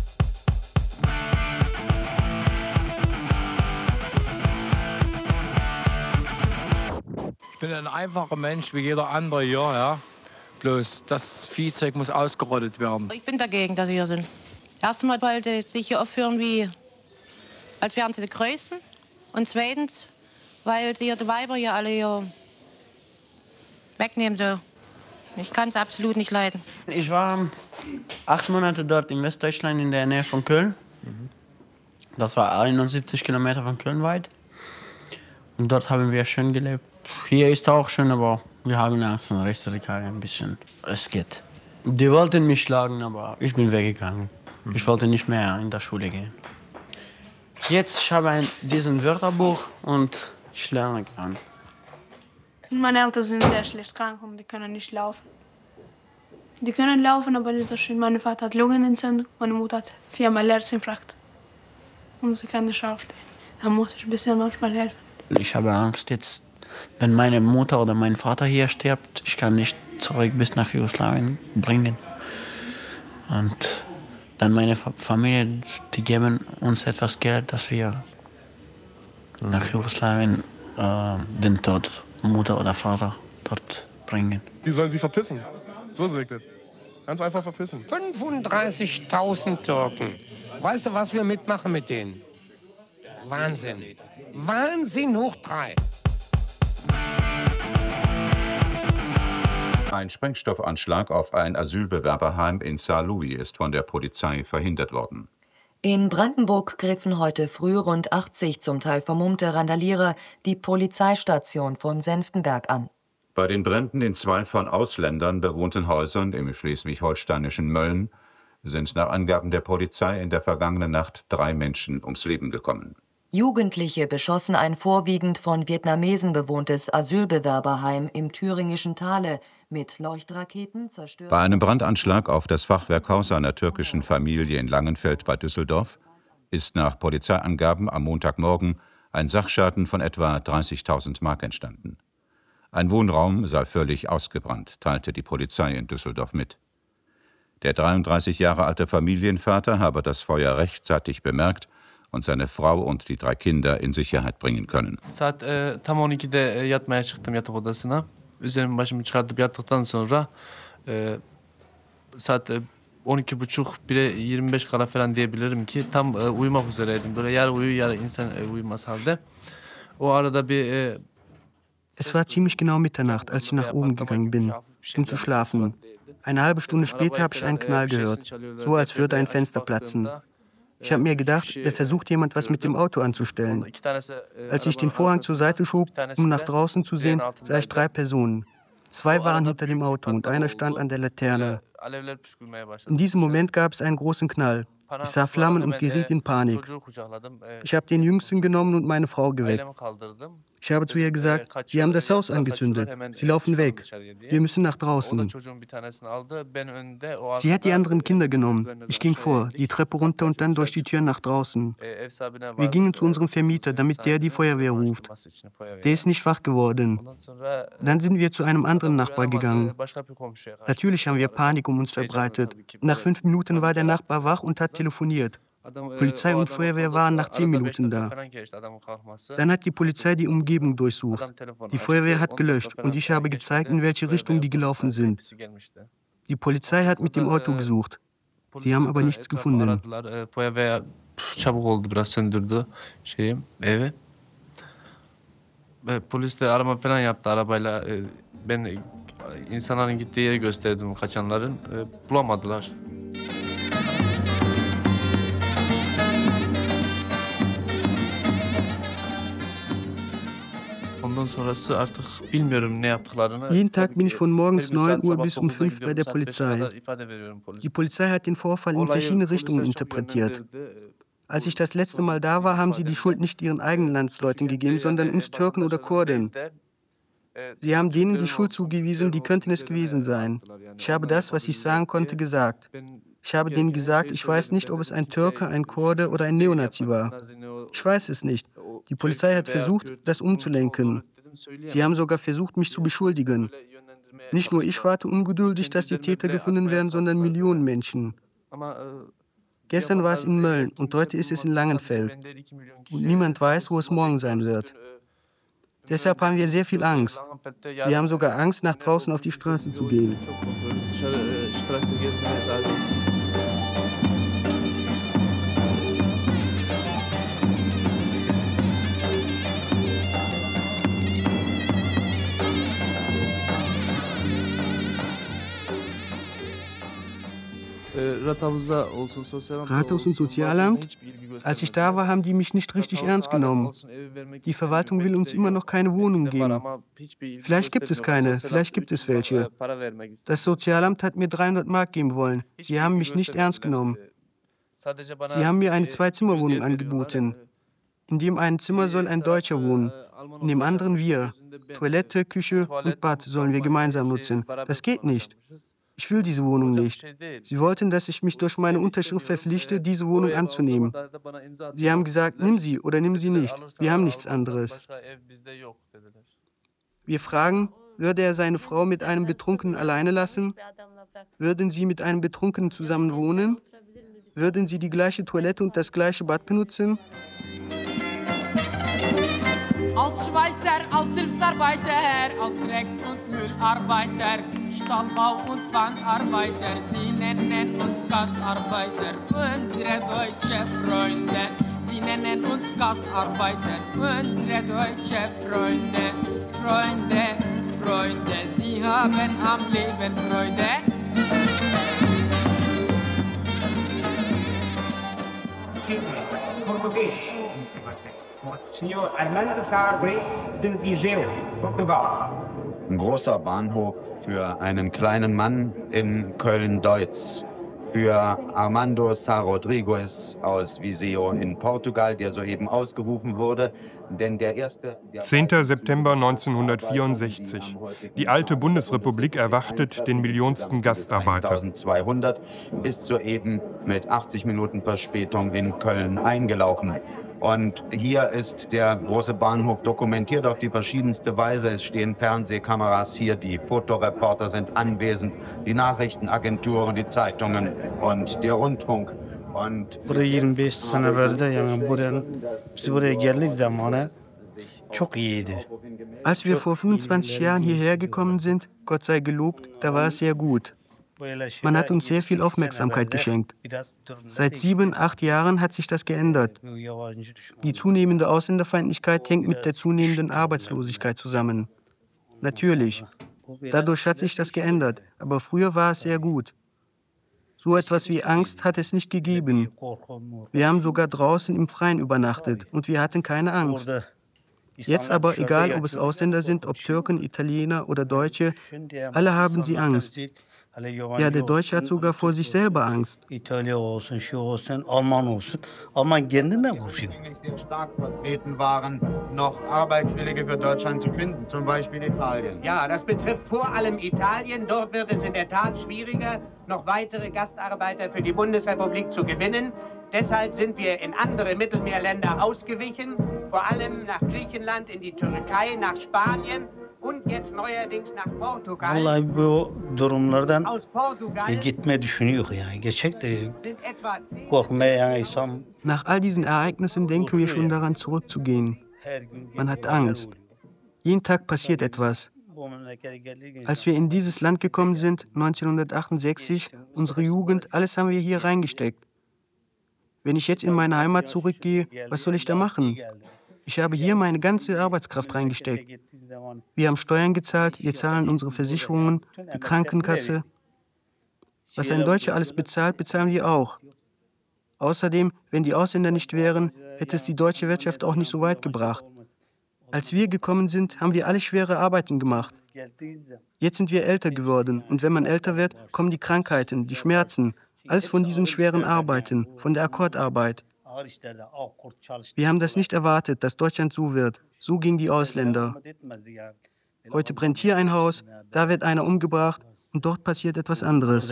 Ich bin ein einfacher Mensch wie jeder andere hier, ja. Bloß das Viehzeug muss ausgerottet werden. Ich bin dagegen, dass sie hier sind. Erstmal, weil sie sich hier aufführen, wie, als wären sie die Größten. Und zweitens, weil sie hier die Weiber hier alle hier wegnehmen. So. Ich kann es absolut nicht leiden. Ich war acht Monate dort in Westdeutschland in der Nähe von Köln. Das war einundsiebzig Kilometer von Köln weit. Und dort haben wir schön gelebt. Hier ist auch schön, aber wir haben Angst von Rechtsradikalen ein bisschen. Es geht. Die wollten mich schlagen, aber ich bin weggegangen. Ich wollte nicht mehr in der Schule gehen. Jetzt ich habe ich diesen Wörterbuch und ich lerne gerne. Meine Eltern sind sehr schlecht krank und die können nicht laufen. Die können laufen, aber nicht so schön. Mein Vater hat Lungenentzündung, meine Mutter hat viermal Herzinfarkt. Und sie kann nicht aufstehen. Da muss ich ein bisschen manchmal helfen. Ich habe Angst jetzt, wenn meine Mutter oder mein Vater hier stirbt, ich kann nicht zurück bis nach Jugoslawien bringen. Und dann meine Familie, die geben uns etwas Geld, dass wir mhm. nach Jugoslawien äh, den Tod Mutter oder Vater dort bringen. Die sollen sie verpissen. So sagt das. Ganz einfach verpissen. fünfunddreißigtausend Türken. Weißt du, was wir mitmachen mit denen? Wahnsinn. Wahnsinn hoch drei. Ein Sprengstoffanschlag auf ein Asylbewerberheim in Saarlouis ist von der Polizei verhindert worden. In Brandenburg griffen heute früh rund achtzig zum Teil vermummte Randalierer die Polizeistation von Senftenberg an. Bei den Bränden in zwei von Ausländern bewohnten Häusern im schleswig-holsteinischen Mölln sind nach Angaben der Polizei in der vergangenen Nacht drei Menschen ums Leben gekommen. Jugendliche beschossen ein vorwiegend von Vietnamesen bewohntes Asylbewerberheim im thüringischen Thale mit Leuchtraketen zerstört. Bei einem Brandanschlag auf das Fachwerkhaus einer türkischen Familie in Langenfeld bei Düsseldorf ist nach Polizeiangaben am Montagmorgen ein Sachschaden von etwa dreißigtausend Mark entstanden. Ein Wohnraum sei völlig ausgebrannt, teilte die Polizei in Düsseldorf mit. Der dreiunddreißig Jahre alte Familienvater habe das Feuer rechtzeitig bemerkt und seine Frau und die drei Kinder in Sicherheit bringen können. Saat e, tam on ikide e, yatmaya çıktım yatak odasına. Üzerimi başımı çıkartıp yattıktan sonra e, saat e, on iki buçuk bire yirmi beş kala falan diyebilirim ki tam e, uyumak üzereydim. Böyle yarı uyu yarı insan e, uyumaz halde. O arada bir e, Es war ziemlich genau Mitternacht, als ich nach oben gegangen bin, um zu schlafen. Eine halbe Stunde später habe ich einen Knall gehört, so als würde ein Fenster platzen. Ich habe mir gedacht, da versucht jemand, was mit dem Auto anzustellen. Als ich den Vorhang zur Seite schob, um nach draußen zu sehen, sah ich drei Personen. Zwei waren hinter dem Auto und einer stand an der Laterne. In diesem Moment gab es einen großen Knall. Ich sah Flammen und geriet in Panik. Ich habe den Jüngsten genommen und meine Frau geweckt. Ich habe zu ihr gesagt, sie haben das Haus angezündet. Sie laufen weg. Wir müssen nach draußen. Sie hat die anderen Kinder genommen. Ich ging vor, die Treppe runter und dann durch die Tür nach draußen. Wir gingen zu unserem Vermieter, damit der die Feuerwehr ruft. Der ist nicht wach geworden. Dann sind wir zu einem anderen Nachbar gegangen. Natürlich haben wir Panik um uns verbreitet. Nach fünf Minuten war der Nachbar wach und hat telefoniert. Polizei und Feuerwehr waren nach zehn Minuten da. Dann hat die Polizei die Umgebung durchsucht. Die Feuerwehr hat gelöscht und ich habe gezeigt, in welche Richtung die gelaufen sind. Die Polizei hat mit dem Auto gesucht. Sie haben aber nichts gefunden. Feuerwehr çabuk oldu, biraz söndürdü şeyi, evi. Polis de arama falan yaptı arabayla. Ben insanların gittiği yeri gösterdim kaçanların. Bulamadılar. Jeden Tag bin ich von morgens neun Uhr bis um fünf bei der Polizei. Die Polizei hat den Vorfall in verschiedene Richtungen interpretiert. Als ich das letzte Mal da war, haben sie die Schuld nicht ihren eigenen Landsleuten gegeben, sondern uns Türken oder Kurden. Sie haben denen die Schuld zugewiesen, die könnten es gewesen sein. Ich habe das, was ich sagen konnte, gesagt. Ich habe denen gesagt, ich weiß nicht, ob es ein Türke, ein Kurde oder ein Neonazi war. Ich weiß es nicht. Die Polizei hat versucht, das umzulenken. Sie haben sogar versucht, mich zu beschuldigen. Nicht nur ich warte ungeduldig, dass die Täter gefunden werden, sondern Millionen Menschen. Gestern war es in Mölln und heute ist es in Langenfeld. Und niemand weiß, wo es morgen sein wird. Deshalb haben wir sehr viel Angst. Wir haben sogar Angst, nach draußen auf die Straße zu gehen. Rathaus und Sozialamt? Als ich da war, haben die mich nicht richtig ernst genommen. Die Verwaltung will uns immer noch keine Wohnung geben. Vielleicht gibt es keine, vielleicht gibt es welche. Das Sozialamt hat mir dreihundert Mark geben wollen. Sie haben mich nicht ernst genommen. Sie haben mir eine Zwei-Zimmer-Wohnung angeboten. In dem einen Zimmer soll ein Deutscher wohnen, in dem anderen wir. Toilette, Küche und Bad sollen wir gemeinsam nutzen. Das geht nicht. Ich will diese Wohnung nicht. Sie wollten, dass ich mich durch meine Unterschrift verpflichte, diese Wohnung anzunehmen. Sie haben gesagt, nimm sie oder nimm sie nicht. Wir haben nichts anderes. Wir fragen, würde er seine Frau mit einem Betrunkenen alleine lassen? Würden sie mit einem Betrunkenen zusammen wohnen? Würden sie die gleiche Toilette und das gleiche Bad benutzen? Als Schweißer, als Hilfsarbeiter, als Drecks- und Müllarbeiter, Stallbau- und Bandarbeiter, sie nennen uns Gastarbeiter, unsere deutsche Freunde. Sie nennen uns Gastarbeiter, unsere deutsche Freunde. Freunde, Freunde, sie haben am Leben Freude. Senhor Armando Sarbre de Viseu, Portugal. Ein großer Bahnhof für einen kleinen Mann in Köln-Deutz. Für Armando Sá Rodrigues aus Viseu in Portugal, der soeben ausgerufen wurde. Denn der erste, der zehnter September neunzehnhundertvierundsechzig. Die alte Bundesrepublik erwartet den millionsten Gastarbeiter. eintausendzweihundert ist soeben mit achtzig Minuten Verspätung in Köln eingelaufen. Und hier ist der große Bahnhof dokumentiert auf die verschiedenste Weise. Es stehen Fernsehkameras hier, die Fotoreporter sind anwesend, die Nachrichtenagenturen, die Zeitungen und der Rundfunk. Und Burada yirmi beş sene verdi yani buraya biz buraya geldik zamanı çok iyiydi. Als wir vor fünfundzwanzig Jahren hierher gekommen sind, Gott sei gelobt, da war es sehr gut. Man hat uns sehr viel Aufmerksamkeit geschenkt. Seit sieben, acht Jahren hat sich das geändert. Die zunehmende Ausländerfeindlichkeit hängt mit der zunehmenden Arbeitslosigkeit zusammen. Natürlich. Dadurch hat sich das geändert, aber früher war es sehr gut. So etwas wie Angst hat es nicht gegeben. Wir haben sogar draußen im Freien übernachtet und wir hatten keine Angst. Jetzt aber, egal ob es Ausländer sind, ob Türken, Italiener oder Deutsche, alle haben sie Angst. Ja, der Deutsche hat sogar vor sich selber Angst. sehr stark vertreten waren, noch Arbeitswillige für Deutschland zu finden, zum Beispiel Italien. Ja, das betrifft vor allem Italien. Dort wird es in der Tat schwieriger, noch weitere Gastarbeiter für die Bundesrepublik zu gewinnen. Deshalb sind wir in andere Mittelmeerländer ausgewichen, vor allem nach Griechenland, in die Türkei, nach Spanien und jetzt neuerdings nach Portugal. Vallahi bu durumlardan gitmeyi düşünüyor yani. Gerçekten korkmaya yani insan. Nach all diesen Ereignissen denken wir schon daran, zurückzugehen. Man hat Angst. Jeden Tag passiert etwas. Als wir in dieses Land gekommen sind, neunzehnhundertachtundsechzig, unsere Jugend, alles haben wir hier reingesteckt. Wenn ich jetzt in meine Heimat zurückgehe, was soll ich da machen? Ich habe hier meine ganze Arbeitskraft reingesteckt. Wir haben Steuern gezahlt, wir zahlen unsere Versicherungen, die Krankenkasse. Was ein Deutscher alles bezahlt, bezahlen wir auch. Außerdem, wenn die Ausländer nicht wären, hätte es die deutsche Wirtschaft auch nicht so weit gebracht. Als wir gekommen sind, haben wir alle schwere Arbeiten gemacht. Jetzt sind wir älter geworden und wenn man älter wird, kommen die Krankheiten, die Schmerzen, alles von diesen schweren Arbeiten, von der Akkordarbeit. Wir haben das nicht erwartet, dass Deutschland so wird. So gingen die Ausländer. Heute brennt hier ein Haus, da wird einer umgebracht und dort passiert etwas anderes.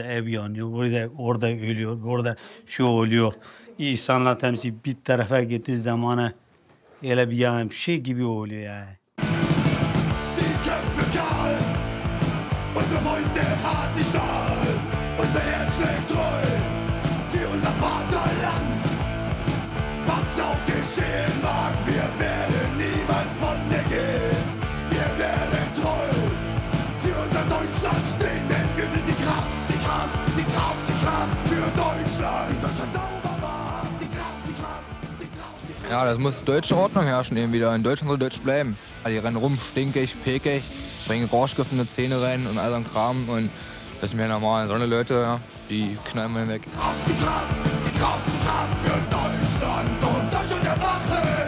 Unsere Fäuste hart wie Stahl, unser Herz schlägt treu für unser Vaterland. Was auch geschehen mag, wir werden niemals von dir gehen. Wir werden treu für unser Deutschland stehen, denn wir sind die Kraft, die Kraft, die Kraft, die Kraft für Deutschland. Die Deutschland sauber macht, die Kraft, die Kraft, die Kraft, die Kraft. Ja, das muss deutsche Ordnung herrschen eben wieder. In Deutschland soll Deutsch bleiben. Die rennen rum, stinkig, pekig, bringen Rauschgift in die Zähne rein und all so ein Kram. Und das sind mir normal. So eine Leute, ja, die knallen wir weg. Kraft, die Kraft, die Kraft, die Kraft für Deutschland und Deutschland erwachen.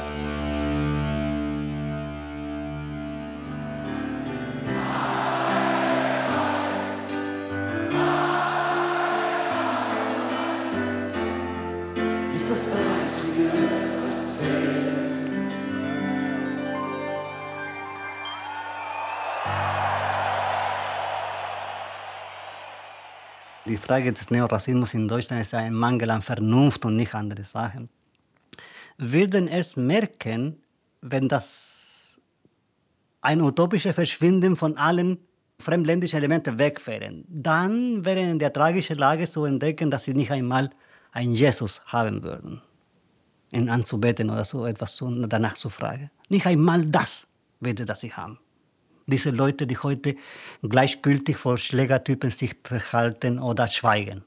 Ist das Einzige, was zählt. Die Frage des Neorassismus in Deutschland ist ein Mangel an Vernunft und nicht andere Sachen. Wir würden erst merken, wenn das ein utopisches Verschwinden von allen fremdländischen Elementen weg wären. Dann wären in der tragischen Lage zu entdecken, dass sie nicht einmal einen Jesus haben würden, ihn anzubeten oder so etwas zu, danach zu fragen. Nicht einmal das würde das sie haben. Diese Leute, die heute gleichgültig vor Schlägertypen sich verhalten oder schweigen.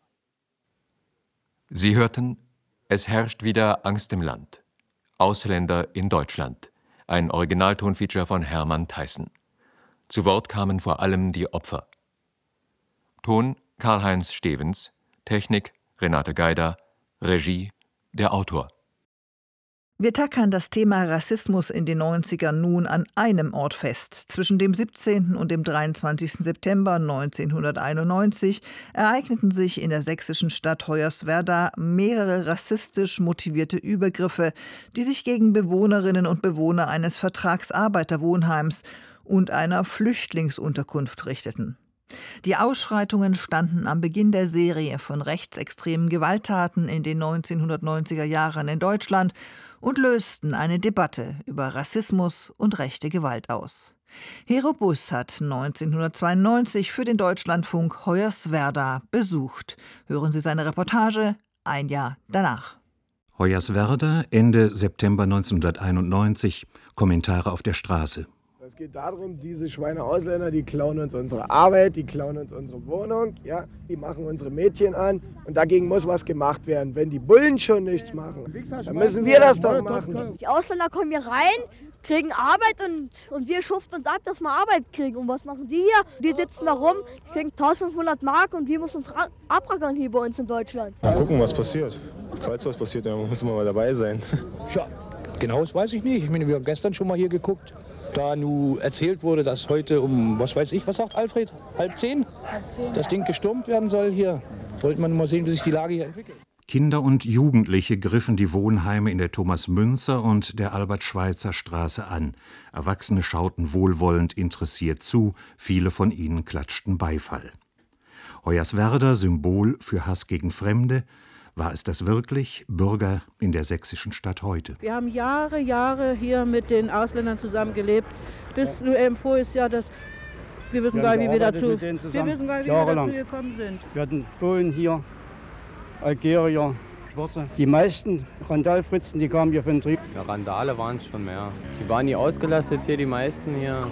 Sie hörten, es herrscht wieder Angst im Land. Ausländer in Deutschland. Ein Originaltonfeature von Hermann Theissen. Zu Wort kamen vor allem die Opfer. Ton Karl-Heinz Stevens, Technik Renate Geider, Regie der Autor. Wir tackern das Thema Rassismus in den neunzigern nun an einem Ort fest. Zwischen dem siebzehnten und dem dreiundzwanzigsten September neunzehnhunderteinundneunzig ereigneten sich in der sächsischen Stadt Hoyerswerda mehrere rassistisch motivierte Übergriffe, die sich gegen Bewohnerinnen und Bewohner eines Vertragsarbeiterwohnheims und einer Flüchtlingsunterkunft richteten. Die Ausschreitungen standen am Beginn der Serie von rechtsextremen Gewalttaten in den neunzehnhundertneunziger Jahren in Deutschland und lösten eine Debatte über Rassismus und rechte Gewalt aus. Hero Buss hat neunzehnhundertzweiundneunzig für den Deutschlandfunk Hoyerswerda besucht. Hören Sie seine Reportage ein Jahr danach. Hoyerswerda, Ende September neunzehnhunderteinundneunzig, Kommentare auf der Straße. Es geht darum, diese Schweine-Ausländer, die klauen uns unsere Arbeit, die klauen uns unsere Wohnung, ja, die machen unsere Mädchen an und dagegen muss was gemacht werden. Wenn die Bullen schon nichts machen, dann müssen wir das doch machen. Die Ausländer kommen hier rein, kriegen Arbeit und, und wir schuften uns ab, dass wir Arbeit kriegen. Und was machen die hier? Die sitzen da rum, die kriegen eintausendfünfhundert Mark und wir müssen uns abrackern hier bei uns in Deutschland. Mal gucken, was passiert. Falls was passiert, dann müssen wir mal dabei sein. Tja, genau das weiß ich nicht. Ich meine, wir haben gestern schon mal hier geguckt. Da nun erzählt wurde, dass heute um, was weiß ich, was sagt Alfred, halb zehn, halb zehn das Ding gestürmt werden soll hier. Wollte man mal sehen, wie sich die Lage hier entwickelt. Kinder und Jugendliche griffen die Wohnheime in der Thomas-Münzer- und der Albert-Schweitzer-Straße an. Erwachsene schauten wohlwollend interessiert zu, viele von ihnen klatschten Beifall. Hoyerswerda, Symbol für Hass gegen Fremde. War es das wirklich, Bürger in der sächsischen Stadt heute? Wir haben Jahre, Jahre hier mit den Ausländern zusammengelebt. Bis nur eben vor ist ja, dass wir wissen gar nicht, wie wir dazu, wir wissen gar nicht, wie wir dazu gekommen sind. Wir hatten Polen hier, Algerier, Schwarze. Die meisten Randalfritzen, die kamen hier von den Trieb. Ja, Randale waren es schon mehr. Die waren nie ausgelastet hier, die meisten hier.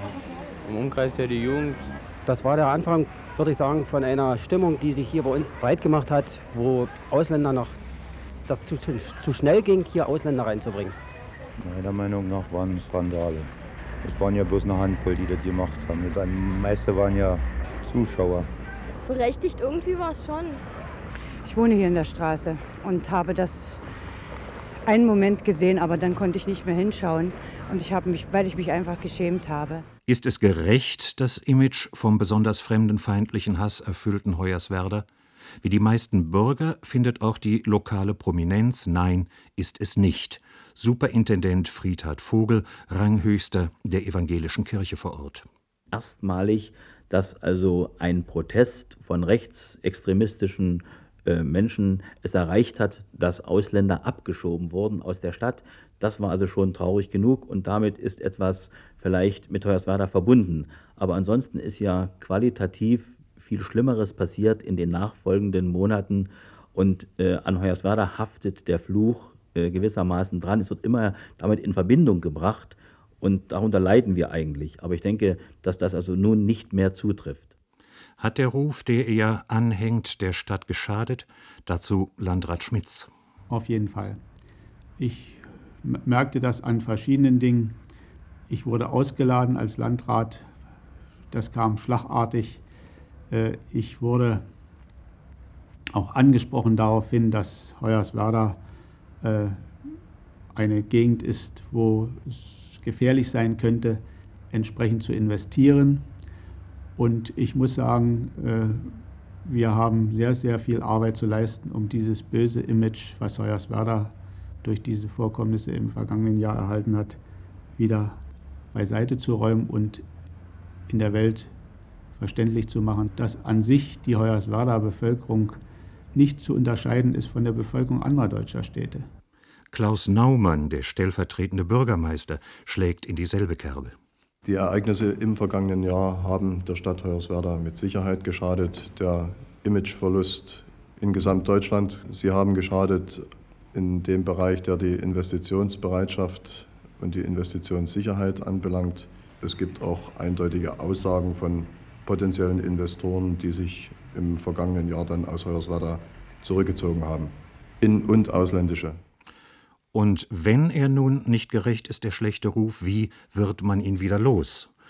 Im Umkreis hier die Jugend. Das war der Anfang, würde ich sagen, von einer Stimmung, die sich hier bei uns breit gemacht hat, wo Ausländer noch, das zu, zu, zu schnell ging, hier Ausländer reinzubringen. Meiner Meinung nach waren es Randale. Es waren ja bloß eine Handvoll, die das gemacht haben. Die meisten waren ja Zuschauer. Berechtigt irgendwie war es schon. Ich wohne hier in der Straße und habe das einen Moment gesehen, aber dann konnte ich nicht mehr hinschauen. Und ich habe mich, weil ich mich einfach geschämt habe. Ist es gerecht, das Image vom besonders fremdenfeindlichen Hass erfüllten Hoyerswerda? Wie die meisten Bürger findet auch die lokale Prominenz, nein, ist es nicht. Superintendent Friedhard Vogel, Ranghöchster der evangelischen Kirche vor Ort. Erstmalig, dass also ein Protest von rechtsextremistischen äh, Menschen es erreicht hat, dass Ausländer abgeschoben wurden aus der Stadt. Das war also schon traurig genug und damit ist etwas vielleicht mit Hoyerswerda verbunden. Aber ansonsten ist ja qualitativ viel Schlimmeres passiert in den nachfolgenden Monaten und äh, an Hoyerswerda haftet der Fluch äh, gewissermaßen dran. Es wird immer damit in Verbindung gebracht und darunter leiden wir eigentlich. Aber ich denke, dass das also nun nicht mehr zutrifft. Hat der Ruf, der ihr anhängt, der Stadt geschadet? Dazu Landrat Schmitz. Auf jeden Fall. Ich merkte das an verschiedenen Dingen. Ich wurde ausgeladen als Landrat. Das kam schlagartig. Ich wurde auch angesprochen darauf hin, dass Hoyerswerda eine Gegend ist, wo es gefährlich sein könnte, entsprechend zu investieren. Und ich muss sagen, wir haben sehr, sehr viel Arbeit zu leisten, um dieses böse Image, was Hoyerswerda durch diese Vorkommnisse im vergangenen Jahr erhalten hat, wieder beiseite zu räumen und in der Welt verständlich zu machen, dass an sich die Hoyerswerda Bevölkerung nicht zu unterscheiden ist von der Bevölkerung anderer deutscher Städte. Klaus Naumann, der stellvertretende Bürgermeister, schlägt in dieselbe Kerbe. Die Ereignisse im vergangenen Jahr haben der Stadt Hoyerswerda mit Sicherheit geschadet. Der Imageverlust in Gesamtdeutschland, sie haben geschadet in dem Bereich, der die Investitionsbereitschaft und die Investitionssicherheit anbelangt. Es gibt auch eindeutige Aussagen von potenziellen Investoren, die sich im vergangenen Jahr dann aus Hoyerswerda zurückgezogen haben. In- und ausländische. Und wenn er nun nicht gerecht ist, der schlechte Ruf, wie wird man ihn wieder los?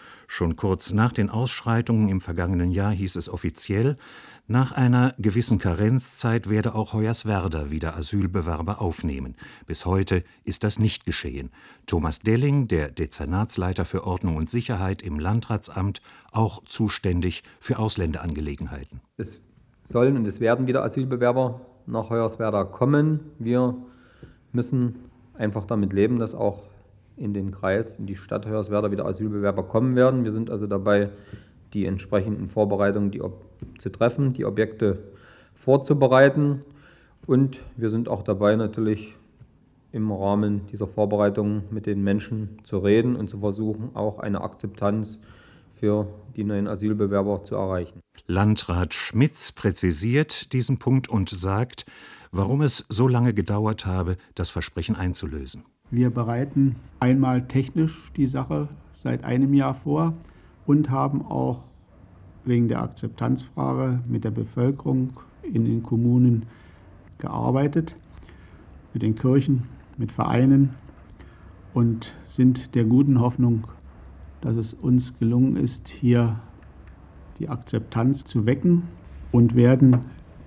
Schon kurz nach den Ausschreitungen im vergangenen Jahr hieß es offiziell, nach einer gewissen Karenzzeit werde auch Hoyerswerda wieder Asylbewerber aufnehmen. Bis heute ist das nicht geschehen. Thomas Delling, der Dezernatsleiter für Ordnung und Sicherheit im Landratsamt, auch zuständig für Ausländerangelegenheiten. Es sollen und es werden wieder Asylbewerber nach Hoyerswerda kommen. Wir müssen einfach damit leben, dass auch in den Kreis, in die Stadt Hoyerswerda wieder Asylbewerber kommen werden. Wir sind also dabei, die entsprechenden Vorbereitungen die zu treffen, die Objekte vorzubereiten. Und wir sind auch dabei, natürlich im Rahmen dieser Vorbereitungen mit den Menschen zu reden und zu versuchen, auch eine Akzeptanz für die neuen Asylbewerber zu erreichen. Landrat Schmitz präzisiert diesen Punkt und sagt, warum es so lange gedauert habe, das Versprechen einzulösen. Wir bereiten einmal technisch die Sache seit einem Jahr vor und haben auch wegen der Akzeptanzfrage mit der Bevölkerung in den Kommunen gearbeitet, mit den Kirchen, mit Vereinen und sind der guten Hoffnung, dass es uns gelungen ist, hier die Akzeptanz zu wecken und werden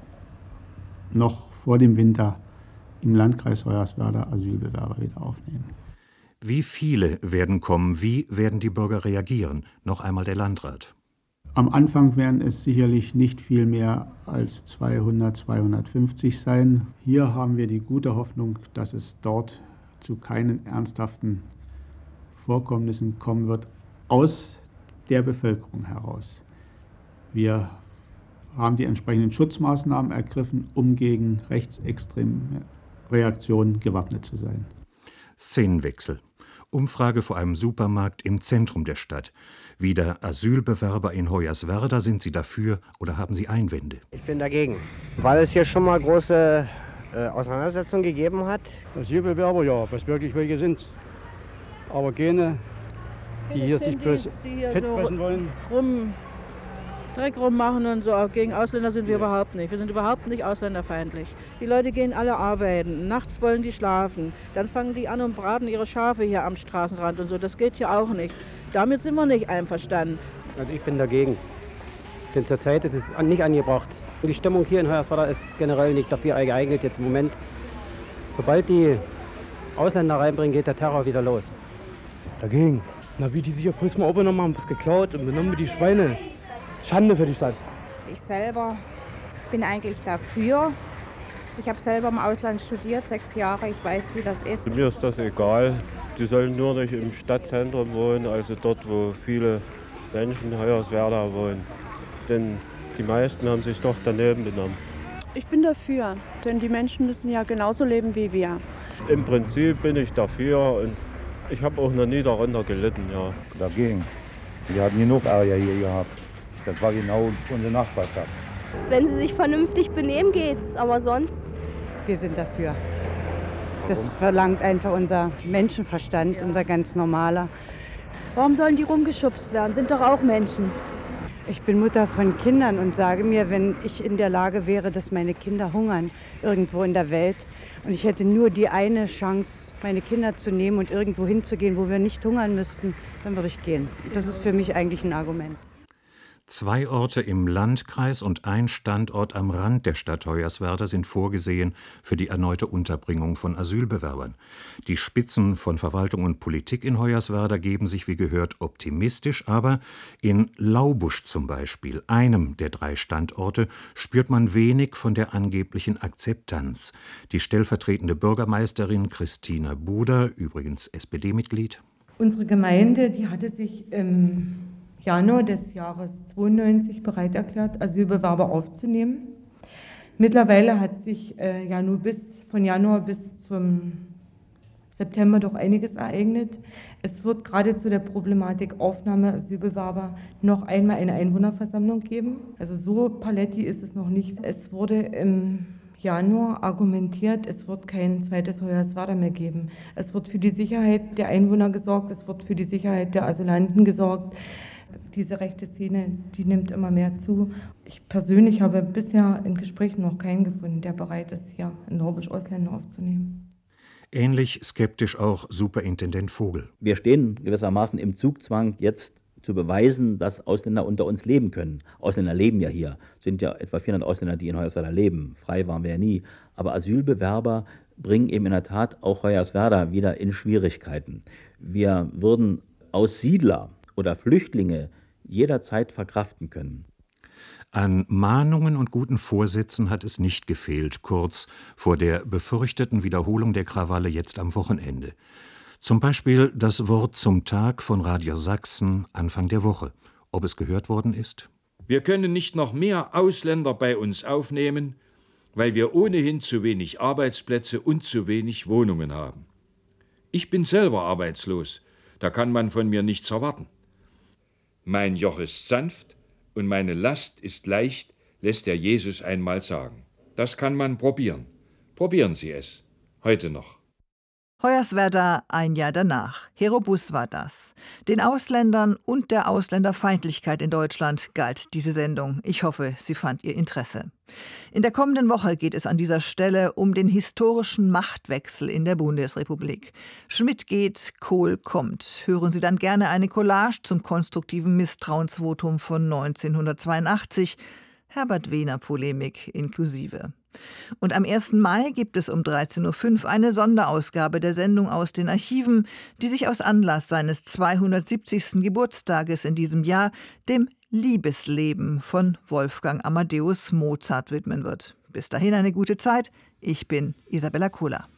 noch vor dem Winter im Landkreis Hoyerswerda Asylbewerber wieder aufnehmen. Wie viele werden kommen? Wie werden die Bürger reagieren? Noch einmal der Landrat. Am Anfang werden es sicherlich nicht viel mehr als zweihundert, zweihundertfünfzig sein. Hier haben wir die gute Hoffnung, dass es dort zu keinen ernsthaften Vorkommnissen kommen wird, aus der Bevölkerung heraus. Wir haben die entsprechenden Schutzmaßnahmen ergriffen, um gegen rechtsextreme Reaktionen gewappnet zu sein. Szenenwechsel. Umfrage vor einem Supermarkt im Zentrum der Stadt. Wieder Asylbewerber in Hoyerswerda. Sind Sie dafür oder haben Sie Einwände? Ich bin dagegen, weil es hier schon mal große äh, Auseinandersetzungen gegeben hat. Asylbewerber, ja, was wirklich welche sind. Aber keine, die hier sich bloß fett fressen wollen. Rum, Dreck rummachen und so. Gegen Ausländer sind wir nee. überhaupt nicht. Wir sind überhaupt nicht ausländerfeindlich. Die Leute gehen alle arbeiten. Nachts wollen die schlafen. Dann fangen die an und braten ihre Schafe hier am Straßenrand und so. Das geht ja auch nicht. Damit sind wir nicht einverstanden. Also ich bin dagegen. Denn zurzeit ist es nicht angebracht. Die Stimmung hier in Hoyerswerda ist generell nicht dafür geeignet jetzt im Moment. Sobald die Ausländer reinbringen, geht der Terror wieder los. Dagegen. Na, wie die sich ja früher mal aufgenommen haben, was geklaut und benommen die Schweine. Schande für die Stadt. Ich selber bin eigentlich dafür. Ich habe selber im Ausland studiert, sechs Jahre. Ich weiß, wie das ist. Mir ist das egal. Die sollen nur nicht im Stadtzentrum wohnen, also dort, wo viele Menschen in Hoyerswerda wohnen. Denn die meisten haben sich doch daneben benommen. Ich bin dafür, denn die Menschen müssen ja genauso leben wie wir. Im Prinzip bin ich dafür und ich habe auch noch nie darunter gelitten, ja. Dagegen. Wir haben genug Ärger hier gehabt. Das war genau unsere Nachbarschaft. Wenn sie sich vernünftig benehmen, geht's, aber sonst... Wir sind dafür. Das verlangt einfach unser Menschenverstand, unser ganz normaler. Warum sollen die rumgeschubst werden? Sind doch auch Menschen. Ich bin Mutter von Kindern und sage mir, wenn ich in der Lage wäre, dass meine Kinder hungern irgendwo in der Welt und ich hätte nur die eine Chance, meine Kinder zu nehmen und irgendwo hinzugehen, wo wir nicht hungern müssten, dann würde ich gehen. Das ist für mich eigentlich ein Argument. Zwei Orte im Landkreis und ein Standort am Rand der Stadt Hoyerswerda sind vorgesehen für die erneute Unterbringung von Asylbewerbern. Die Spitzen von Verwaltung und Politik in Hoyerswerda geben sich, wie gehört, optimistisch, aber in Laubusch zum Beispiel, einem der drei Standorte, spürt man wenig von der angeblichen Akzeptanz. Die stellvertretende Bürgermeisterin Christina Buder, übrigens S P D-Mitglied. Unsere Gemeinde, die hatte sich im Januar des Jahres zweiundneunzig bereit erklärt, Asylbewerber aufzunehmen. Mittlerweile hat sich äh, ja nur bis, von Januar bis zum September doch einiges ereignet. Es wird gerade zu der Problematik Aufnahme Asylbewerber noch einmal eine Einwohnerversammlung geben. Also so paletti ist es noch nicht. Es wurde im Januar argumentiert, es wird kein zweites Hoyerswerda mehr geben. Es wird für die Sicherheit der Einwohner gesorgt, es wird für die Sicherheit der Asylanten gesorgt. Diese rechte Szene, die nimmt immer mehr zu. Ich persönlich habe bisher in Gesprächen noch keinen gefunden, der bereit ist, hier in Laubusch Ausländer aufzunehmen. Ähnlich skeptisch auch Superintendent Vogel. Wir stehen gewissermaßen im Zugzwang, jetzt zu beweisen, dass Ausländer unter uns leben können. Ausländer leben ja hier, sind ja etwa vierhundert Ausländer, die in Hoyerswerda leben. Frei waren wir ja nie. Aber Asylbewerber bringen eben in der Tat auch Hoyerswerda wieder in Schwierigkeiten. Wir würden Aussiedler oder Flüchtlinge jederzeit verkraften können. An Mahnungen und guten Vorsätzen hat es nicht gefehlt, kurz vor der befürchteten Wiederholung der Krawalle jetzt am Wochenende. Zum Beispiel das Wort zum Tag von Radio Sachsen Anfang der Woche. Ob es gehört worden ist? Wir können nicht noch mehr Ausländer bei uns aufnehmen, weil wir ohnehin zu wenig Arbeitsplätze und zu wenig Wohnungen haben. Ich bin selber arbeitslos, da kann man von mir nichts erwarten. Mein Joch ist sanft und meine Last ist leicht, lässt der Jesus einmal sagen. Das kann man probieren. Probieren Sie es. Heute noch. Hoyerswerda ein Jahr danach. Herobus war das. Den Ausländern und der Ausländerfeindlichkeit in Deutschland galt diese Sendung. Ich hoffe, sie fand ihr Interesse. In der kommenden Woche geht es an dieser Stelle um den historischen Machtwechsel in der Bundesrepublik. Schmidt geht, Kohl kommt. Hören Sie dann gerne eine Collage zum konstruktiven Misstrauensvotum von neunzehnhundertzweiundachtzig. Herbert Wehner Polemik inklusive. Und am ersten Mai gibt es um dreizehn Uhr fünf eine Sonderausgabe der Sendung aus den Archiven, die sich aus Anlass seines zweihundertsiebzigsten Geburtstages in diesem Jahr dem Liebesleben von Wolfgang Amadeus Mozart widmen wird. Bis dahin eine gute Zeit. Ich bin Isabella Kohler.